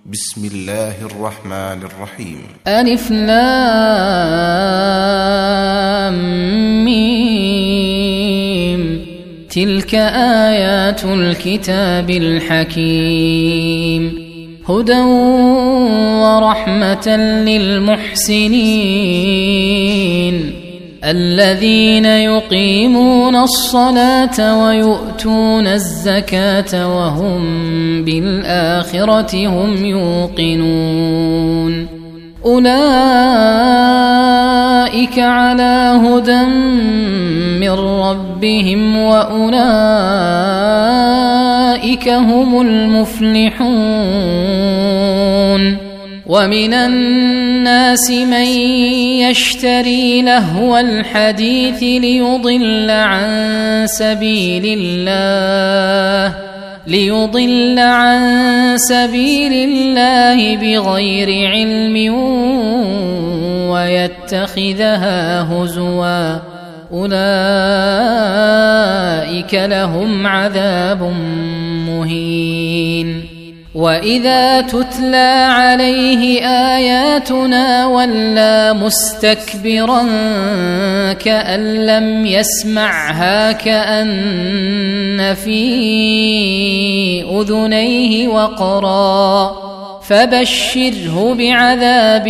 بسم الله الرحمن الرحيم. ألف لام ميم. تلك آيات الكتاب الحكيم، هدى ورحمة للمحسنين الذين يقيمون الصلاة ويؤتون الزكاة وهم بالآخرة هم يوقنون. أولئك على هدى من ربهم وأولئك هم المفلحون. ومن الناس من يشتري لهو الحديث ليضل عن سبيل الله بغير علم ويتخذها هزوا، أولئك لهم عذاب مهين. وإذا تتلى عليه آياتنا ولى مستكبرا كأن لم يسمعها كأن في أذنيه وقرا، فبشره بعذاب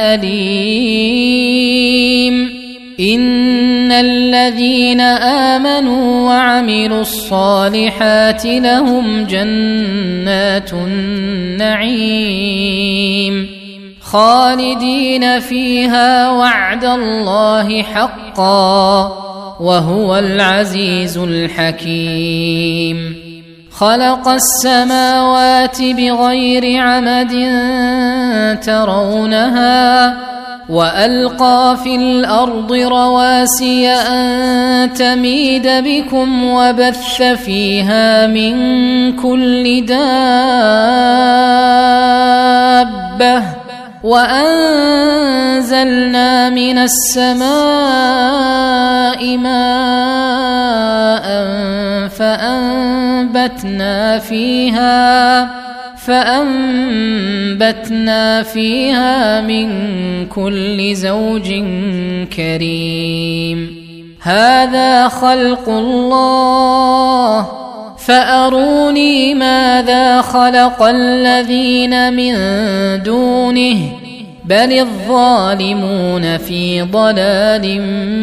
أليم. إن الذين آمنوا وعملوا الصالحات لهم جنات النعيم خالدين فيها وعد الله حقا وهو العزيز الحكيم. خلق السماوات بغير عمد ترونها وألقى في الأرض رواسي أن تميد بكم وبث فيها من كل دابة وأنزلنا من السماء ماء فأنبتنا فيها من كل زوج كريم. هذا خلق الله فأروني ماذا خلق الذين من دونه بل الظالمون في ضلال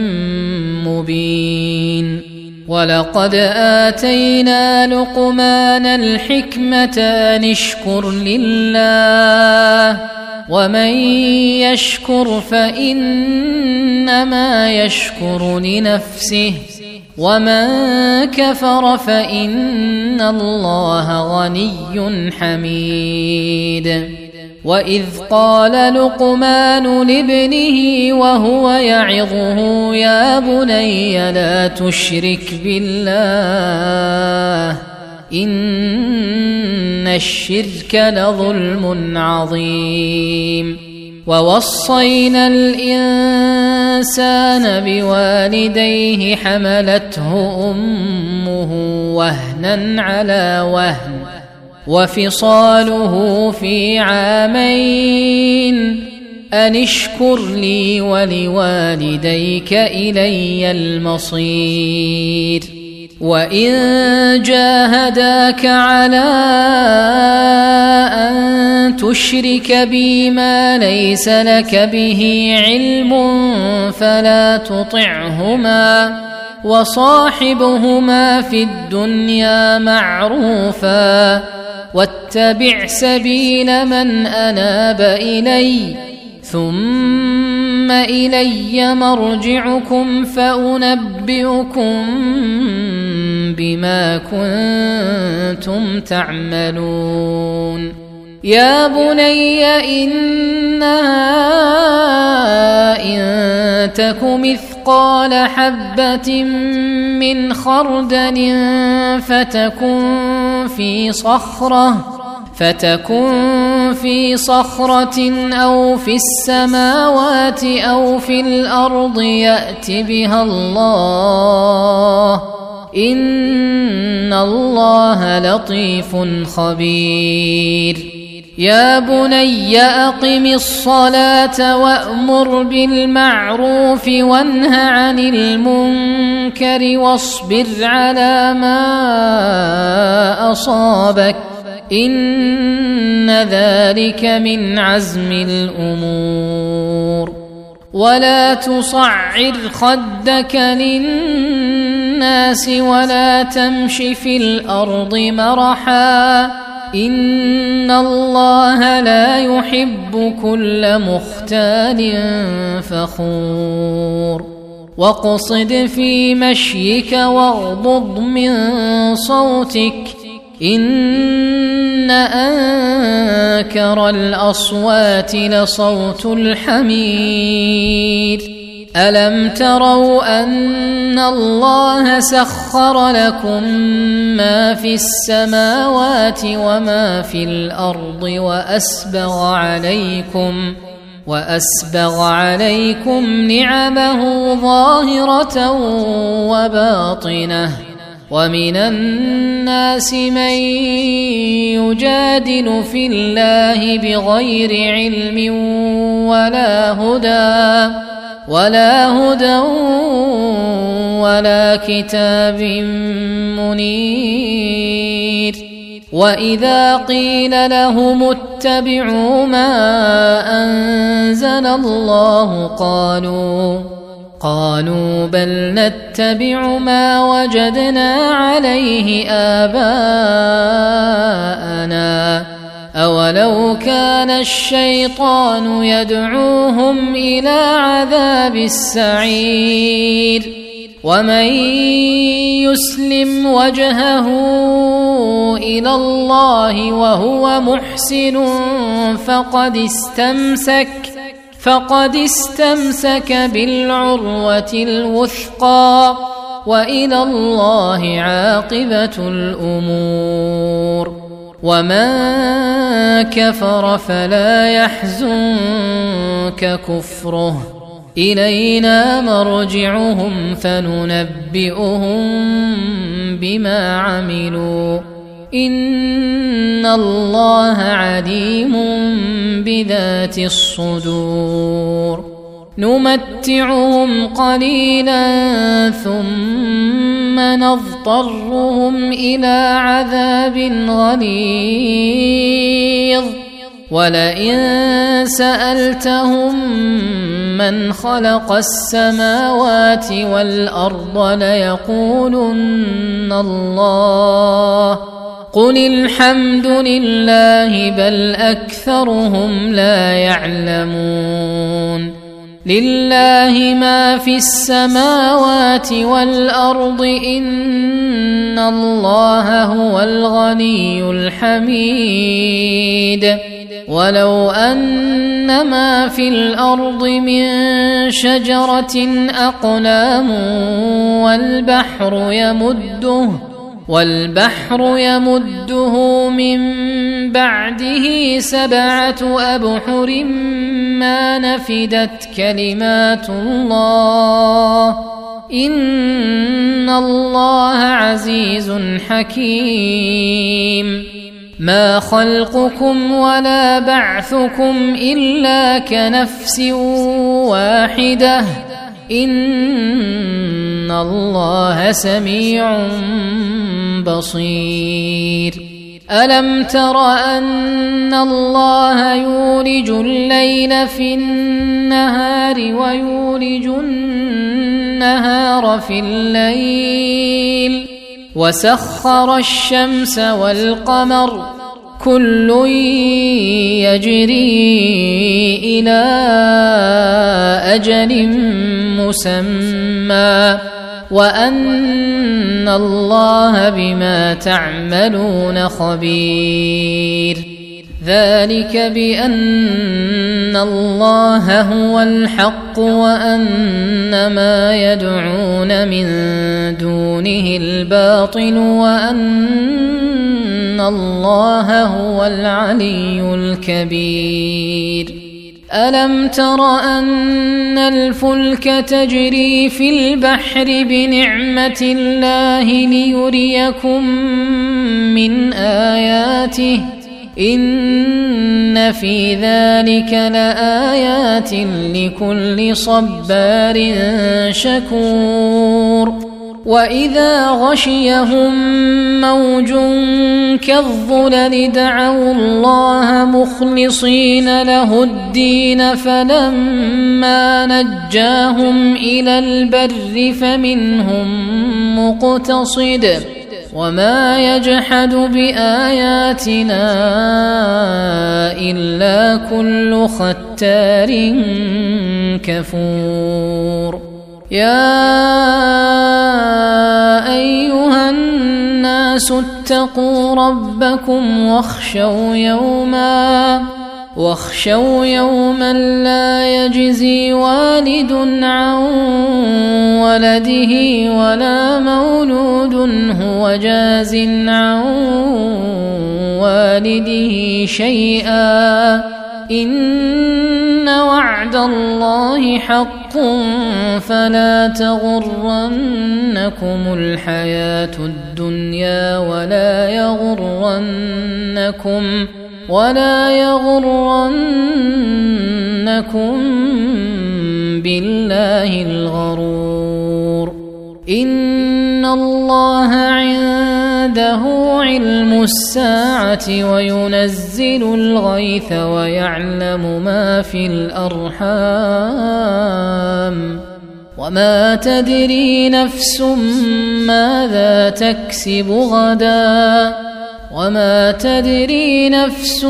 مبين. ولقد آتينا لقمان الحكمة أن اشكر لله ومن يشكر فإنما يشكر لنفسه ومن كفر فإن الله غني حميد. وإذ قال لقمان لابنه وهو يعظه يا بني لا تشرك بالله إن الشرك لظلم عظيم. ووصينا الإنسان بوالديه حملته أمه وهنا على وهن وفصاله في عامين أن اشكر لي ولوالديك إلي المصير. وإن جاهداك على أن تشرك بي ما ليس لك به علم فلا تطعهما وصاحبهما في الدنيا معروفا واتبع سبيل من أناب إلي ثم إلي مرجعكم فأنبئكم بما كنتم تعملون. يا بني إنها إن تك مثقال حبة من خردل فتكن في صخرة أو في السماوات أو في الأرض يأت بها الله إن الله لطيف خبير. يا بني أقم الصلاة وأمر بالمعروف وانه عن المنكر واصبر على ما أصابك إن ذلك من عزم الأمور ولا تصعر خدك للناس ولا تمش في الأرض مرحا إن الله لا يحب كل مختال فخور واقصد في مشيك واغضض من صوتك إن أنكر الأصوات لصوت الحمير ألم تروا أن الله سخر لكم ما في السماوات وما في الأرض وأسبغ عليكم نعمه ظاهرة وباطنة ومن الناس من يجادل في الله بغير علم ولا هدى ولا كتاب منير وإذا قيل لهم اتبعوا ما أنزل الله قالوا بل نتبع ما وجدنا عليه آباءنا أولو كان الشيطان يدعوهم إلى عذاب السعير ومن يسلم وجهه إلى الله وهو محسن فقد استمسك بالعروة الوثقى وإلى الله عاقبة الأمور ومن كفر فلا يحزنك كفره إلينا مرجعهم فننبئهم بما عملوا إن الله عليم بذات الصدور نمتعهم قليلا ثم نضطرهم إلى عذاب غليظ ولئن سألتهم من خلق السماوات والأرض ليقولن الله قل الحمد لله بل أكثرهم لا يعلمون لله ما في السماوات والأرض إن الله هو الغني الحميد ولو أن ما في الأرض من شجرة أقلام والبحر يمده من بعده 7 أبحر ما نفدت كلمات الله إن الله عزيز حكيم ما خلقكم ولا بعثكم إلا كنفس واحدة إن الله سميع بصير ألم تر أن الله يولج الليل في النهار ويولج النهار في الليل وسخر الشمس والقمر كل يجري إلى أجل مسمى وأن الله بما تعملون خبير ذلك بأن الله هو الحق وأن ما يدعون من دونه الباطل وأن الله هو العلي الكبير ألم تر أن الفلك تجري في البحر بنعمة الله ليريكم من آياته إن في ذلك لآيات لكل صبار شكور وإذا غشيهم موج كالظلل دعوا الله مخلصين له الدين فلما نجاهم إلى البر فمنهم مقتصد وما يجحد بآياتنا إلا كل ختار كفور يا أيها الناس اتقوا ربكم واخشوا يوما لا يجزي والد عن ولده ولا مولود هو جاز عن والده شيئا إن وعد الله حق فلا تغرنكم الحياة الدنيا ولا يغرنكم بالله الغرور إن الله عنده علم الساعة وينزل الغيث ويعلم ما في الأرحام وما تدري نفس ماذا تكسب غدا وما تدري نفس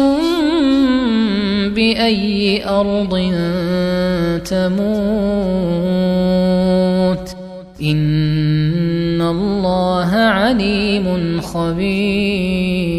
بأي أرض تموت إن الله عليم خبير